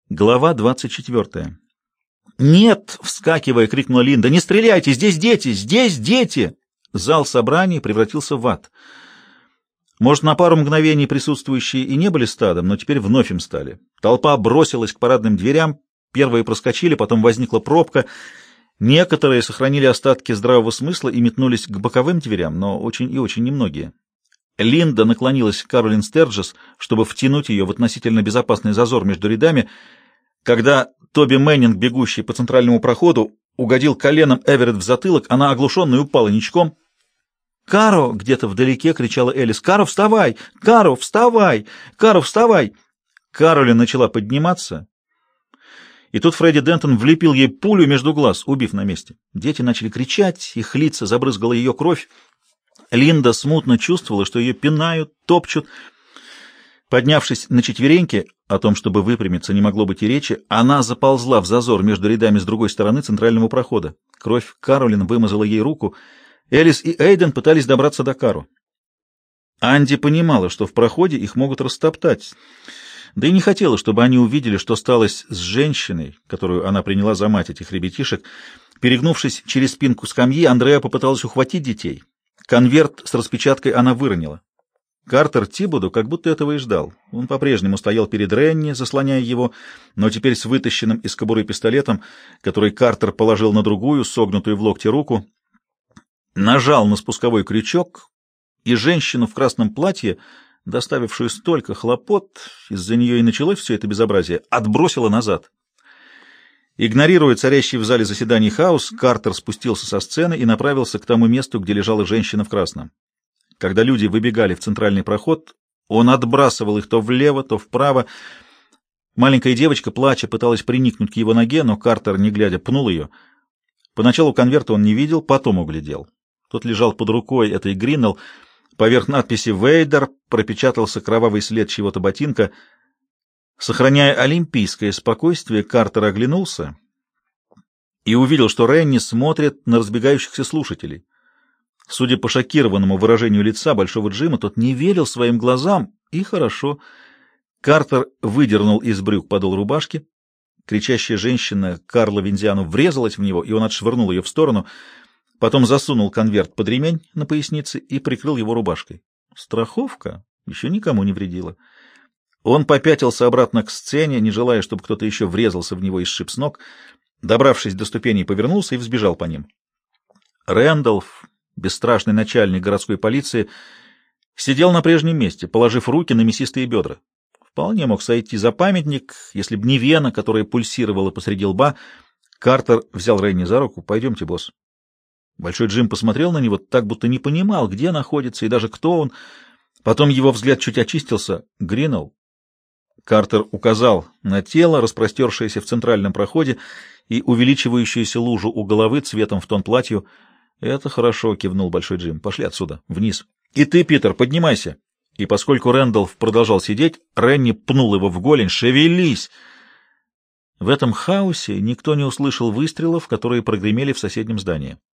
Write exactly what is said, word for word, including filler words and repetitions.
Глава двадцать четвертая. «Нет!» — вскакивая, крикнула Линда. «Не стреляйте! Здесь дети! Здесь дети!» Зал собраний превратился в ад. Может, на пару мгновений присутствующие и не были стадом, но теперь вновь им стали. Толпа бросилась к парадным дверям, первые проскочили, потом возникла пробка. Некоторые сохранили остатки здравого смысла и метнулись к боковым дверям, но очень и очень немногие. Линда наклонилась к Каролин Стерджес, чтобы втянуть ее в относительно безопасный зазор между рядами, когда Тоби Мэннинг, бегущий по центральному проходу, угодил коленом Эверетт в затылок, она оглушенная упала ничком. «Каро!» — где-то вдалеке кричала Элис. «Каро, вставай! Каро, вставай! Каро, вставай!» Каролин начала подниматься, и тут Фредди Дентон влепил ей пулю между глаз, убив на месте. Дети начали кричать, их лица забрызгала ее кровь. Линда смутно чувствовала, что ее пинают, топчут. Поднявшись на четвереньки, о том, чтобы выпрямиться, не могло быть и речи, она заползла в зазор между рядами с другой стороны центрального прохода. Кровь Каролин вымазала ей руку. Элис и Эйден пытались добраться до Каро. Анди понимала, что в проходе их могут растоптать, да и не хотела, чтобы они увидели, что сталось с женщиной, которую она приняла за мать этих ребятишек. Перегнувшись через спинку скамьи, Андреа попыталась ухватить детей. Конверт с распечаткой она выронила. Картер Тибоду как будто этого и ждал. Он по-прежнему стоял перед Ренни, заслоняя его, но теперь с вытащенным из кобуры пистолетом, который Картер положил на другую, согнутую в локте руку, нажал на спусковой крючок, и женщину в красном платье, доставившую столько хлопот, из-за нее и началось все это безобразие, отбросило назад. Игнорируя царящий в зале заседаний хаос, Картер спустился со сцены и направился к тому месту, где лежала женщина в красном. Когда люди выбегали в центральный проход, он отбрасывал их то влево, то вправо. Маленькая девочка, плача, пыталась приникнуть к его ноге, но Картер, не глядя, пнул ее. Поначалу конверта он не видел, потом углядел. Тот лежал под рукой этой Гриннелл. Поверх надписи «Вейдер» пропечатался кровавый след чьего-то ботинка. Сохраняя олимпийское спокойствие, Картер оглянулся и увидел, что Ренни смотрит на разбегающихся слушателей. Судя по шокированному выражению лица Большого Джима, тот не верил своим глазам, и хорошо. Картер выдернул из брюк подол рубашки. Кричащая женщина Карла Виндиану врезалась в него, и он отшвырнул ее в сторону, потом засунул конверт под ремень на пояснице и прикрыл его рубашкой. Страховка еще никому не вредила. Он попятился обратно к сцене, не желая, чтобы кто-то еще врезался в него и сшиб с ног. Добравшись до ступеней, повернулся и взбежал по ним. Рэндалф, бесстрашный начальник городской полиции, сидел на прежнем месте, положив руки на мясистые бедра. Вполне мог сойти за памятник, если б не вена, которая пульсировала посреди лба. Картер взял Ренни за руку. «Пойдемте, босс». Большой Джим посмотрел на него так, будто не понимал, где находится и даже кто он. Потом его взгляд чуть очистился. «Гриннелл». Картер указал на тело, распростершееся в центральном проходе, и увеличивающуюся лужу у головы цветом в тон платью. «Это хорошо», — кивнул Большой Джим. «Пошли отсюда, вниз». «И ты, Питер, поднимайся». И поскольку Рэндалф продолжал сидеть, Ренни пнул его в голень. «Шевелись!» В этом хаосе никто не услышал выстрелов, которые прогремели в соседнем здании.